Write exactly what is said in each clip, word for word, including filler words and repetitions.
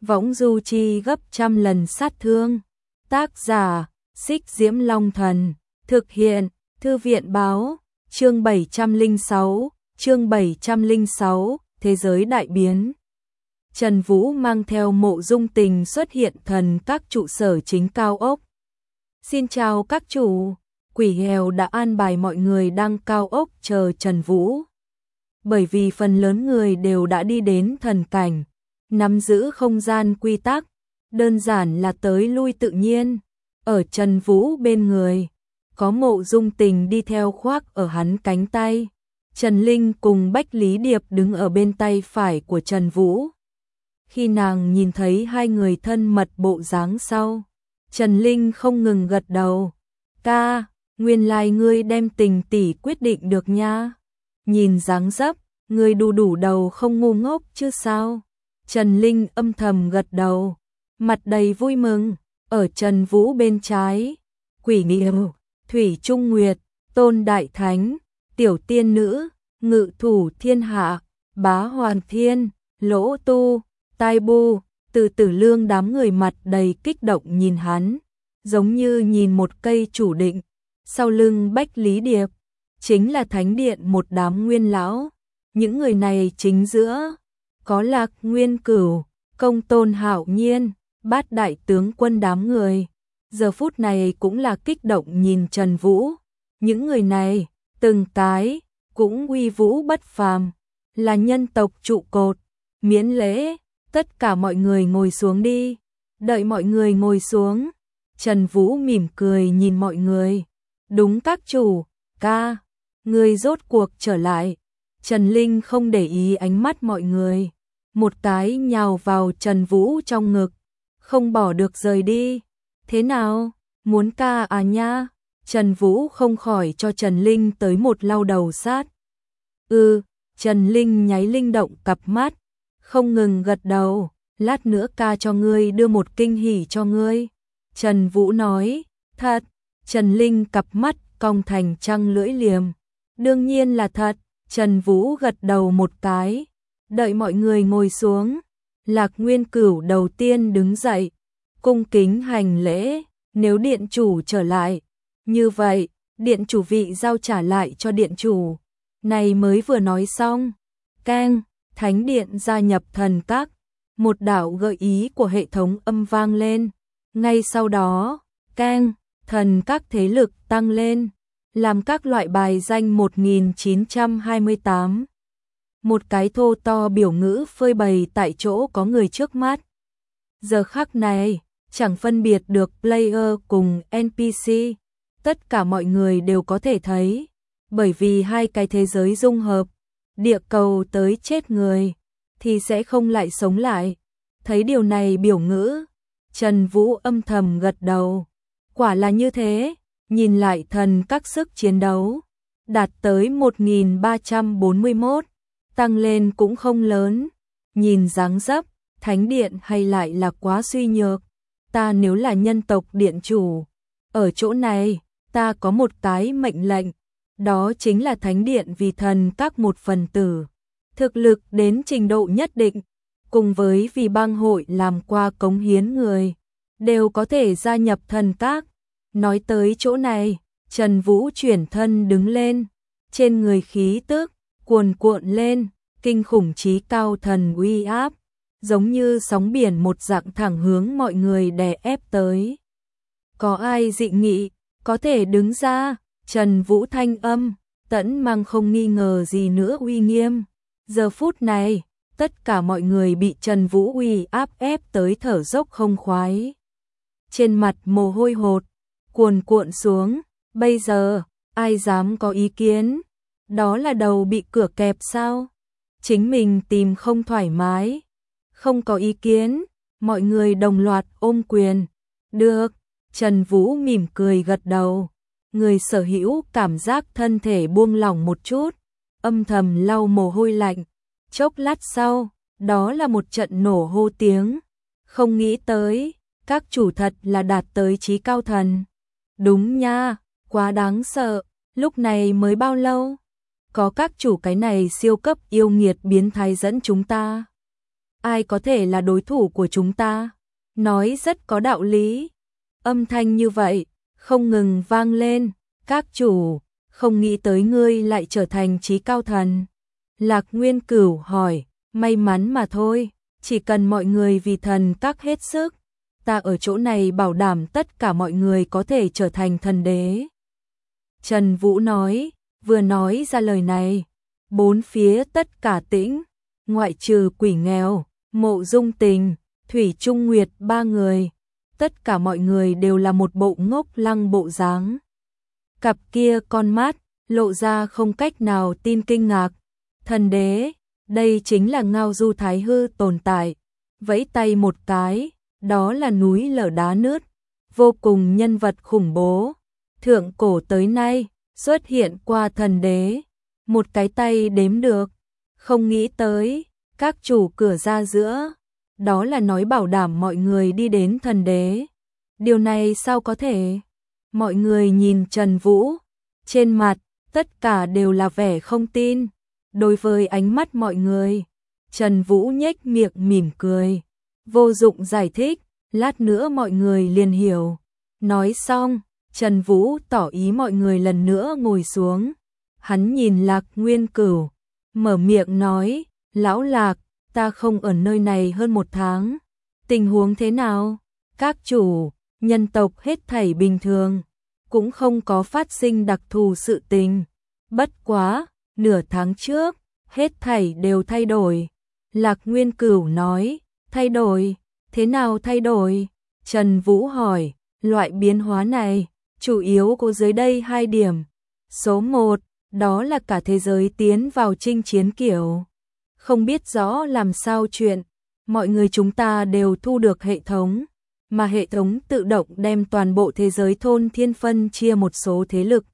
võng du chi gấp trăm lần sát thương. Tác giả, Xích Diễm Long Thần, thực hiện, Thư viện báo, chương bảy trăm lẻ sáu, chương bảy trăm lẻ sáu, thế giới đại biến. Trần Vũ mang theo Mộ Dung Tình xuất hiện thần các trụ sở chính cao ốc. Xin chào các chủ, Quỷ Hèo đã an bài mọi người đang cao ốc chờ Trần Vũ. Bởi vì phần lớn người đều đã đi đến thần cảnh, nắm giữ không gian quy tắc, đơn giản là tới lui tự nhiên. Ở Trần Vũ bên người, có Mộ Dung Tình đi theo khoác ở hắn cánh tay. Trần Linh cùng Bách Lý Điệp đứng ở bên tay phải của Trần Vũ. Khi nàng nhìn thấy hai người thân mật bộ dáng sau, Trần Linh không ngừng gật đầu. Ca, nguyên lai ngươi đem Tình tỷ quyết định được nha. Nhìn dáng dấp, ngươi đu đủ đầu không ngu ngốc chứ sao. Trần Linh âm thầm gật đầu, mặt đầy vui mừng. Ở Trần Vũ bên trái, Quỷ Nghiêu, Thủy Trung Nguyệt, Tôn Đại Thánh, Tiểu Tiên Nữ, Ngự Thủ Thiên Hạ, Bá Hoàn Thiên, Lỗ Tu, Tai Bu, Từ Tử Lương, đám người mặt đầy kích động nhìn hắn, giống như nhìn một cây chủ định. Sau lưng Bách Lý Điệp, chính là thánh điện một đám nguyên lão. Những người này chính giữa, có Lạc Nguyên Cửu, Công Tôn Hạo Nhiên, Bát đại tướng quân đám người. Giờ phút này cũng là kích động nhìn Trần Vũ. Những người này, từng cái, cũng uy vũ bất phàm, là nhân tộc trụ cột. Miễn lễ, tất cả mọi người ngồi xuống đi. Đợi mọi người ngồi xuống, Trần Vũ mỉm cười nhìn mọi người. Đúng các chủ, ca, người rốt cuộc trở lại. Trần Linh không để ý ánh mắt mọi người, một cái nhào vào Trần Vũ trong ngực, không bỏ được rời đi. Thế nào, muốn ca à nha? Trần Vũ không khỏi cho Trần Linh tới một lau đầu sát. Ừ, Trần Linh nháy linh động cặp mắt, không ngừng gật đầu. Lát nữa ca cho ngươi đưa một kinh hỉ cho ngươi. Trần Vũ nói, thật. Trần Linh cặp mắt cong thành trăng lưỡi liềm. Đương nhiên là thật. Trần Vũ gật đầu một cái. Đợi mọi người ngồi xuống, Lạc Nguyên Cửu đầu tiên đứng dậy, cung kính hành lễ. Nếu điện chủ trở lại, như vậy, điện chủ vị giao trả lại cho điện chủ. Này mới vừa nói xong, keng, thánh điện gia nhập thần các. Một đạo gợi ý của hệ thống âm vang lên. Ngay sau đó, keng, thần các thế lực tăng lên, làm các loại bài danh một nghìn chín trăm hai mươi tám. Một cái thô to biểu ngữ phơi bày tại chỗ có người trước mắt. Giờ khắc này, chẳng phân biệt được player cùng en pê xê, tất cả mọi người đều có thể thấy, bởi vì hai cái thế giới dung hợp, địa cầu tới chết người, thì sẽ không lại sống lại. Thấy điều này biểu ngữ, Trần Vũ âm thầm gật đầu. Quả là như thế, nhìn lại thần các sức chiến đấu, đạt tới một nghìn ba trăm bốn mươi mốt, tăng lên cũng không lớn. Nhìn dáng dấp, thánh điện hay lại là quá suy nhược. Ta nếu là nhân tộc điện chủ, ở chỗ này, ta có một cái mệnh lệnh, đó chính là thánh điện vì thần các một phần tử. Thực lực đến trình độ nhất định, cùng với vì bang hội làm qua cống hiến người, đều có thể gia nhập thần các. Nói tới chỗ này, Trần Vũ chuyển thân đứng lên, trên người khí tức cuồn cuộn lên, kinh khủng chí cao thần uy áp, giống như sóng biển một dạng thẳng hướng mọi người đè ép tới. Có ai dị nghị, có thể đứng ra. Trần Vũ thanh âm, tẫn mang không nghi ngờ gì nữa uy nghiêm. Giờ phút này, tất cả mọi người bị Trần Vũ uy áp ép tới thở dốc không khoái. Trên mặt mồ hôi hột, cuồn cuộn xuống. Bây giờ, ai dám có ý kiến? Đó là đầu bị cửa kẹp sao? Chính mình tìm không thoải mái. Không có ý kiến, mọi người đồng loạt ôm quyền. Được, Trần Vũ mỉm cười gật đầu. Người sở hữu cảm giác thân thể buông lỏng một chút, âm thầm lau mồ hôi lạnh. Chốc lát sau, đó là một trận nổ hô tiếng. Không nghĩ tới, các chủ thật là đạt tới chí cao thần. Đúng nha, quá đáng sợ, lúc này mới bao lâu? Có các chủ cái này siêu cấp yêu nghiệt biến thái dẫn chúng ta. ai có thể là đối thủ của chúng ta? Nói rất có đạo lý. Âm thanh như vậy, không ngừng vang lên. Các chủ, không nghĩ tới ngươi lại trở thành trí cao thần. Lạc Nguyên Cửu hỏi, may mắn mà thôi, chỉ cần mọi người vì thần các hết sức. Ta ở chỗ này bảo đảm tất cả mọi người có thể trở thành thần đế. Trần Vũ nói, vừa nói ra lời này, bốn phía tất cả tĩnh, ngoại trừ Quỷ Nghèo, Mộ Dung Tình, Thủy Trung Nguyệt ba người. Tất cả mọi người đều là một bộ ngốc lăng bộ dáng. Cặp kia con mắt, lộ ra không cách nào tin kinh ngạc. Thần đế, đây chính là Ngao Du Thái Hư tồn tại. Vẫy tay một cái, đó là núi lở đá nứt. Vô cùng nhân vật khủng bố. Thượng cổ tới nay, xuất hiện qua thần đế. Một cái tay đếm được. Không nghĩ tới, các chủ cửa ra giữa. Đó là nói bảo đảm mọi người đi đến thần đế. Điều này sao có thể? Mọi người nhìn Trần Vũ. Trên mặt, tất cả đều là vẻ không tin. Đối với ánh mắt mọi người, Trần Vũ nhếch miệng mỉm cười. Vô dụng giải thích, lát nữa mọi người liền hiểu. Nói xong, Trần Vũ tỏ ý mọi người lần nữa ngồi xuống. Hắn nhìn Lạc Nguyên Cửu, mở miệng nói, Lão Lạc, ta không ở nơi này hơn một tháng. Tình huống thế nào? Các chủ, nhân tộc hết thảy bình thường, cũng không có phát sinh đặc thù sự tình. Bất quá, nửa tháng trước, hết thảy đều thay đổi. Lạc Nguyên Cửu nói, thay đổi, thế nào thay đổi? Trần Vũ hỏi, loại biến hóa này, chủ yếu có dưới đây hai điểm. Số một, đó là cả thế giới tiến vào chinh chiến kiểu. Không biết rõ làm sao chuyện, mọi người chúng ta đều thu được hệ thống, mà hệ thống tự động đem toàn bộ thế giới thôn thiên phân chia một số thế lực.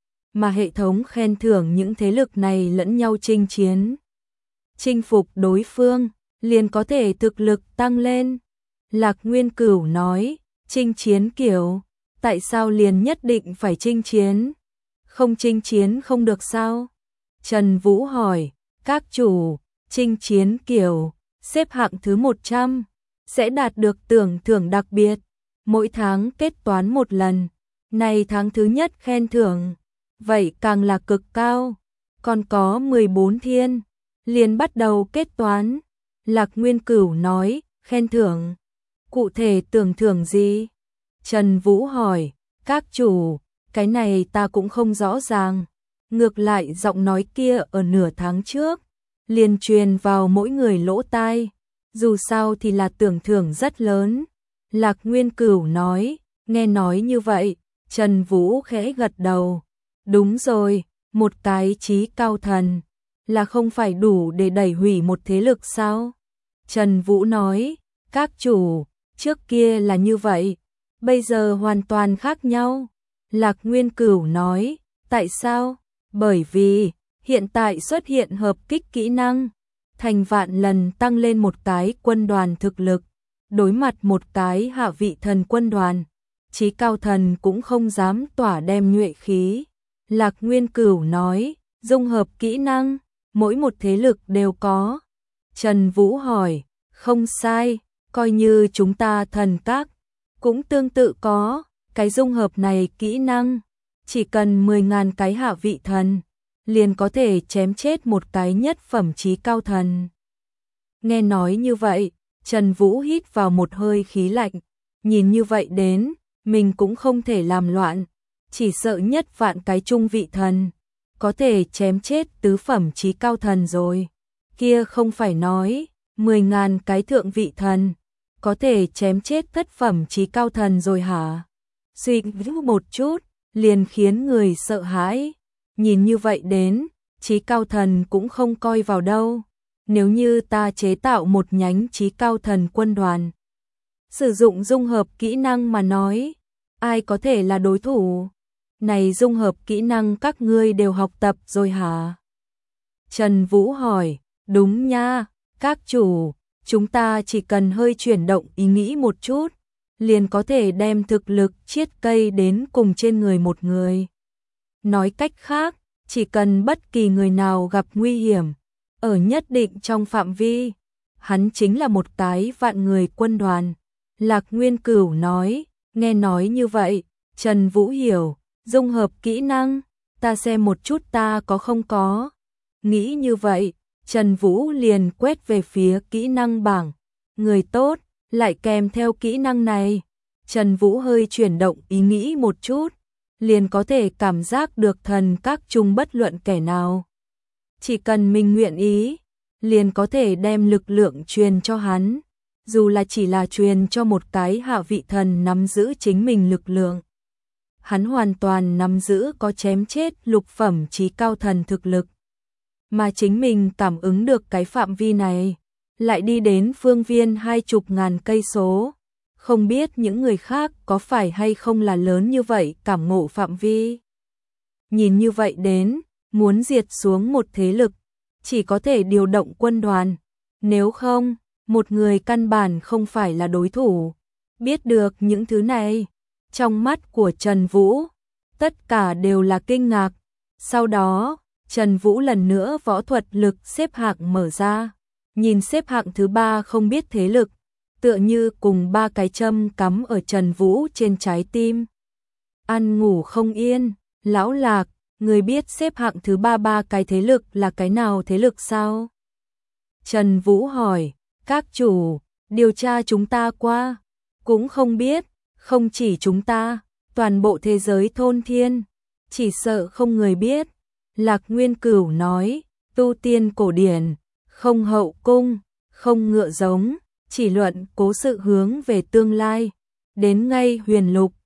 Mà hệ thống khen thưởng những thế lực này lẫn nhau chinh chiến. Chinh phục đối phương, liền có thể thực lực tăng lên. Lạc Nguyên Cửu nói, chinh chiến kiểu, tại sao liền nhất định phải chinh chiến? Không chinh chiến không được sao? Trần Vũ hỏi, các chủ, chinh chiến kiểu, xếp hạng thứ một trăm, sẽ đạt được tưởng thưởng đặc biệt, mỗi tháng kết toán một lần, này tháng thứ nhất khen thưởng, vậy càng là cực cao, còn có mười bốn thiên, liền bắt đầu kết toán. Lạc Nguyên Cửu nói, khen thưởng, cụ thể tưởng thưởng gì? Trần Vũ hỏi, các chủ, cái này ta cũng không rõ ràng, ngược lại giọng nói kia ở nửa tháng trước, liền truyền vào mỗi người lỗ tai, dù sao thì là tưởng thưởng rất lớn. Lạc Nguyên Cửu nói, nghe nói như vậy, Trần Vũ khẽ gật đầu, đúng rồi, một cái chí cao thần, là không phải đủ để đẩy hủy một thế lực sao? Trần Vũ nói, các chủ, trước kia là như vậy, bây giờ hoàn toàn khác nhau. Lạc Nguyên Cửu nói, tại sao? Bởi vì, hiện tại xuất hiện hợp kích kỹ năng, thành vạn lần tăng lên một cái quân đoàn thực lực, đối mặt một cái hạ vị thần quân đoàn, chí cao thần cũng không dám tỏa đem nhuệ khí. Lạc Nguyên Cửu nói, dung hợp kỹ năng, mỗi một thế lực đều có. Trần Vũ hỏi, không sai, coi như chúng ta thần các, cũng tương tự có, cái dung hợp này kỹ năng, chỉ cần mười ngàn cái hạ vị thần, liền có thể chém chết một cái nhất phẩm chí cao thần. Nghe nói như vậy, Trần Vũ hít vào một hơi khí lạnh, nhìn như vậy đến, mình cũng không thể làm loạn, chỉ sợ nhất vạn cái trung vị thần, có thể chém chết tứ phẩm chí cao thần rồi. Kia không phải nói, mười ngàn cái thượng vị thần, có thể chém chết thất phẩm chí cao thần rồi hả? Suy nghĩ một chút, liền khiến người sợ hãi. Nhìn như vậy đến, chí cao thần cũng không coi vào đâu. Nếu như ta chế tạo một nhánh chí cao thần quân đoàn, sử dụng dung hợp kỹ năng mà nói, ai có thể là đối thủ? Này dung hợp kỹ năng các ngươi đều học tập rồi hả? Trần Vũ hỏi, đúng nha, các chủ, chúng ta chỉ cần hơi chuyển động ý nghĩ một chút, liền có thể đem thực lực chiết cây đến cùng trên người một người. Nói cách khác, chỉ cần bất kỳ người nào gặp nguy hiểm, ở nhất định trong phạm vi, hắn chính là một cái vạn người quân đoàn. Lạc Nguyên Cửu nói, nghe nói như vậy, Trần Vũ hiểu, dung hợp kỹ năng, ta xem một chút ta có không có. Nghĩ như vậy, Trần Vũ liền quét về phía kỹ năng bảng, người tốt, lại kèm theo kỹ năng này. Trần Vũ hơi chuyển động ý nghĩ một chút, liền có thể cảm giác được thần các chung bất luận kẻ nào. Chỉ cần mình nguyện ý, liền có thể đem lực lượng truyền cho hắn, dù là chỉ là truyền cho một cái hạ vị thần nắm giữ chính mình lực lượng. Hắn hoàn toàn nắm giữ có chém chết lục phẩm chí cao thần thực lực. Mà chính mình cảm ứng được cái phạm vi này, lại đi đến phương viên hai chục ngàn cây số. Không biết những người khác có phải hay không là lớn như vậy cảm ngộ phạm vi. Nhìn như vậy đến, muốn diệt xuống một thế lực, chỉ có thể điều động quân đoàn. Nếu không, một người căn bản không phải là đối thủ. Biết được những thứ này, trong mắt của Trần Vũ, tất cả đều là kinh ngạc. Sau đó, Trần Vũ lần nữa võ thuật lực xếp hạng mở ra. Nhìn xếp hạng thứ ba không biết thế lực, tựa như cùng ba cái châm cắm ở Trần Vũ trên trái tim. Ăn ngủ không yên, lão Lạc, người biết xếp hạng thứ ba ba cái thế lực là cái nào thế lực sao? Trần Vũ hỏi, các chủ, điều tra chúng ta qua, cũng không biết, không chỉ chúng ta, toàn bộ thế giới thôn thiên, chỉ sợ không người biết. Lạc Nguyên Cửu nói, tu tiên cổ điển, không hậu cung, không ngựa giống, chỉ luận cố sự hướng về tương lai, đến ngay huyền lục,